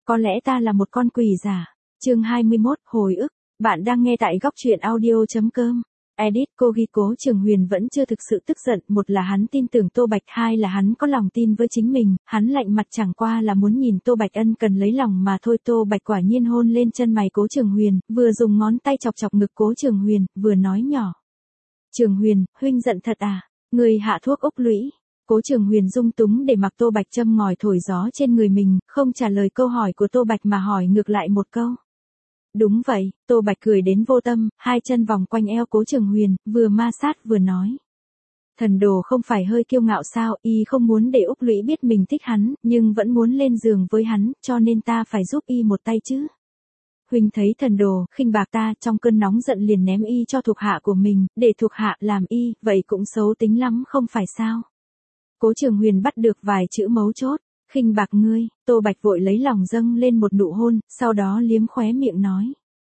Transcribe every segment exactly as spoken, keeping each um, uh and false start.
Có lẽ ta là một con quỷ giả. Chương hai mươi mốt, hồi ức. Bạn đang nghe tại góc truyện audio.com. Edit, cô ghi Cố Trường Huyền vẫn chưa thực sự tức giận, một là hắn tin tưởng Tô Bạch, hai là hắn có lòng tin với chính mình, hắn lạnh mặt chẳng qua là muốn nhìn Tô Bạch ân cần lấy lòng mà thôi. Tô Bạch quả nhiên hôn lên chân mày Cố Trường Huyền, vừa dùng ngón tay chọc chọc ngực Cố Trường Huyền, vừa nói nhỏ. Trường Huyền, huynh giận thật à? Người hạ thuốc úc lũy. Cố Trường Huyền dung túng để mặc Tô Bạch châm ngòi thổi gió trên người mình, không trả lời câu hỏi của Tô Bạch mà hỏi ngược lại một câu. Đúng vậy, Tô Bạch cười đến vô tâm, hai chân vòng quanh eo Cố Trường Huyền, vừa ma sát vừa nói. Thần đồ không phải hơi kiêu ngạo sao, y không muốn để úc lũy biết mình thích hắn, nhưng vẫn muốn lên giường với hắn, cho nên ta phải giúp y một tay chứ. Huynh thấy thần đồ, khinh bạc ta, trong cơn nóng giận liền ném y cho thuộc hạ của mình, để thuộc hạ làm y, vậy cũng xấu tính lắm không phải sao. Cố Trường Huyền bắt được vài chữ mấu chốt, khinh bạc ngươi. Tô Bạch vội lấy lòng dâng lên một nụ hôn, sau đó liếm khóe miệng nói.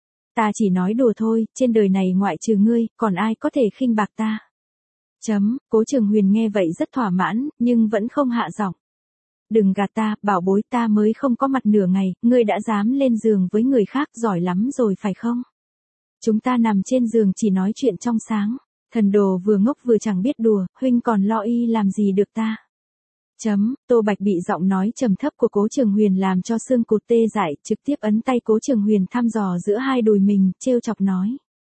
Ta chỉ nói đùa thôi, trên đời này ngoại trừ ngươi, còn ai có thể khinh bạc ta. Chấm, Cố Trường Huyền nghe vậy rất thỏa mãn, nhưng vẫn không hạ giọng. Đừng gạt ta, bảo bối, ta mới không có mặt nửa ngày, ngươi đã dám lên giường với người khác, giỏi lắm rồi phải không? Chúng ta nằm trên giường chỉ nói chuyện trong sáng. Thần đồ vừa ngốc vừa chẳng biết đùa, huynh còn lo y làm gì được ta. Chấm, Tô Bạch bị giọng nói trầm thấp của Cố Trường Huyền làm cho xương cụt tê dại, trực tiếp ấn tay Cố Trường Huyền thăm dò giữa hai đùi mình, trêu chọc nói.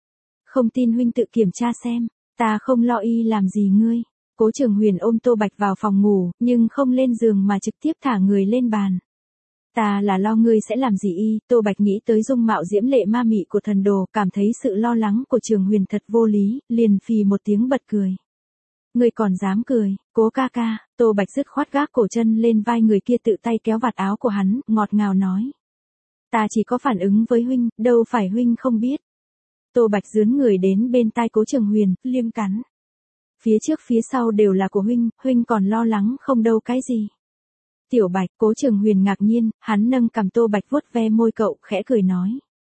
Không tin huynh tự kiểm tra xem, ta không lo y làm gì ngươi. Cố Trường Huyền ôm Tô Bạch vào phòng ngủ, nhưng không lên giường mà trực tiếp thả người lên bàn. Ta là lo ngươi sẽ làm gì y. Tô Bạch nghĩ tới dung mạo diễm lệ ma mị của thần đồ, cảm thấy sự lo lắng của Trường Huyền thật vô lý, liền phì một tiếng bật cười. Ngươi còn dám cười, Cố ca ca. Tô Bạch dứt khoát gác cổ chân lên vai người kia, tự tay kéo vạt áo của hắn, ngọt ngào nói. Ta chỉ có phản ứng với huynh, đâu phải huynh không biết. Tô Bạch dướn người đến bên tai Cố Trường Huyền, liêm cắn. Phía trước phía sau đều là của huynh, huynh còn lo lắng không đâu cái gì. Tiểu Bạch. Cố Trường Huyền ngạc nhiên, hắn nâng cằm Tô Bạch vuốt ve môi cậu, khẽ cười nói.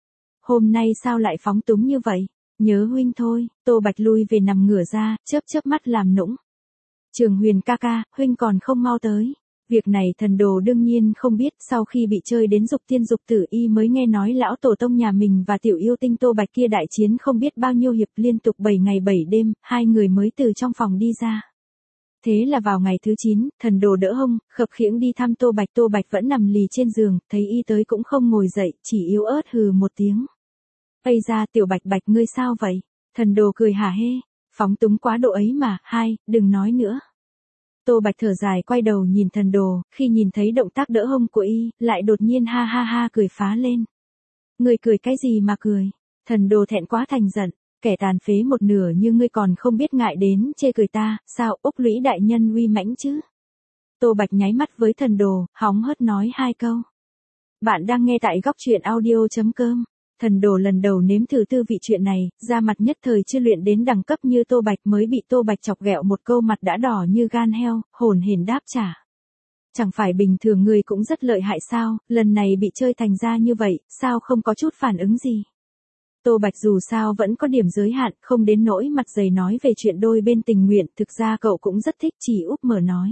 Hôm nay sao lại phóng túng như vậy? Nhớ huynh thôi. Tô Bạch lui về nằm ngửa ra, chớp chớp mắt làm nũng. Trường Huyền ca ca, huynh còn không mau tới. Việc này thần đồ đương nhiên không biết, sau khi bị chơi đến dục tiên dục tử y mới nghe nói lão tổ tông nhà mình và tiểu yêu tinh Tô Bạch kia đại chiến không biết bao nhiêu hiệp liên tục bảy ngày bảy đêm, hai người mới từ trong phòng đi ra. Thế là vào ngày thứ chín, thần đồ đỡ hông, khập khiễng đi thăm Tô Bạch. Tô Bạch vẫn nằm lì trên giường, thấy y tới cũng không ngồi dậy, chỉ yếu ớt hừ một tiếng. Ây ra, Tiểu Bạch Bạch ngươi sao vậy? Thần đồ cười hả hê, phóng túng quá độ ấy mà, hai, đừng nói nữa. Tô Bạch thở dài quay đầu nhìn thần đồ, khi nhìn thấy động tác đỡ hông của y, lại đột nhiên ha ha ha cười phá lên. Ngươi cười cái gì mà cười? Thần đồ thẹn quá thành giận. Kẻ tàn phế một nửa như ngươi còn không biết ngại đến chê cười ta, sao úc lũy đại nhân uy mãnh chứ? Tô Bạch nháy mắt với thần đồ, hóng hớt nói hai câu. Bạn đang nghe tại góc truyện audio.com. Thần đồ lần đầu nếm thử tư vị chuyện này, da mặt nhất thời chưa luyện đến đẳng cấp như Tô Bạch, mới bị Tô Bạch chọc ghẹo một câu mặt đã đỏ như gan heo, hồn hển đáp trả. Chẳng phải bình thường ngươi cũng rất lợi hại sao, lần này bị chơi thành ra như vậy, sao không có chút phản ứng gì? Tô Bạch dù sao vẫn có điểm giới hạn, không đến nỗi mặt dày nói về chuyện đôi bên tình nguyện, thực ra cậu cũng rất thích, chỉ úp mở nói.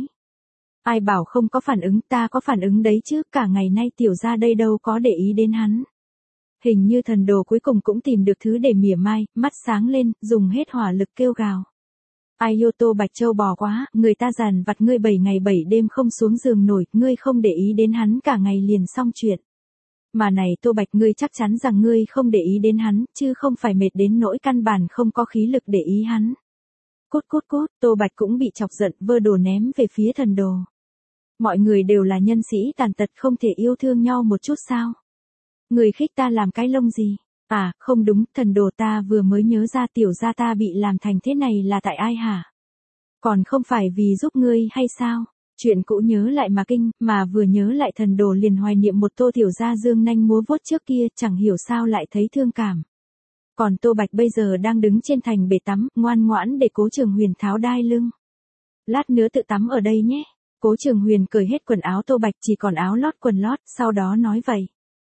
Ai bảo không có phản ứng, ta có phản ứng đấy chứ, cả ngày nay tiểu gia đây đâu có để ý đến hắn. Hình như thần đồ cuối cùng cũng tìm được thứ để mỉa mai, mắt sáng lên, dùng hết hỏa lực kêu gào. Ai yêu Tô Bạch trâu bò quá, người ta dằn vặt ngươi bảy ngày bảy đêm không xuống giường nổi, ngươi không để ý đến hắn cả ngày liền xong chuyện. Mà này Tô Bạch, ngươi chắc chắn rằng ngươi không để ý đến hắn, chứ không phải mệt đến nỗi căn bản không có khí lực để ý hắn. Cút cút cút. Tô Bạch cũng bị chọc giận, vơ đồ ném về phía thần đồ. Mọi người đều là nhân sĩ tàn tật, không thể yêu thương nhau một chút sao? Người khích ta làm cái lông gì? À, không đúng, thần đồ, ta vừa mới nhớ ra tiểu gia ta bị làm thành thế này là tại ai hả? Còn không phải vì giúp ngươi hay sao? Chuyện cũ nhớ lại mà kinh, mà vừa nhớ lại thần đồ liền hoài niệm một Tô tiểu gia dương nanh múa vuốt trước kia, chẳng hiểu sao lại thấy thương cảm. Còn Tô Bạch bây giờ đang đứng trên thành bể tắm, ngoan ngoãn để Cố Trường Huyền tháo đai lưng. Lát nữa tự tắm ở đây nhé. Cố Trường Huyền cởi hết quần áo Tô Bạch, chỉ còn áo lót quần lót, sau đó nói vậy.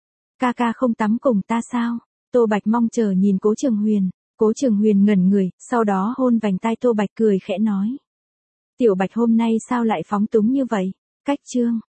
Ca ca không tắm cùng ta sao? Tô Bạch mong chờ nhìn Cố Trường Huyền. Cố Trường Huyền ngẩn người, sau đó hôn vành tai Tô Bạch, cười khẽ nói. Tiểu Bạch hôm nay sao lại phóng túng như vậy? Cách chương.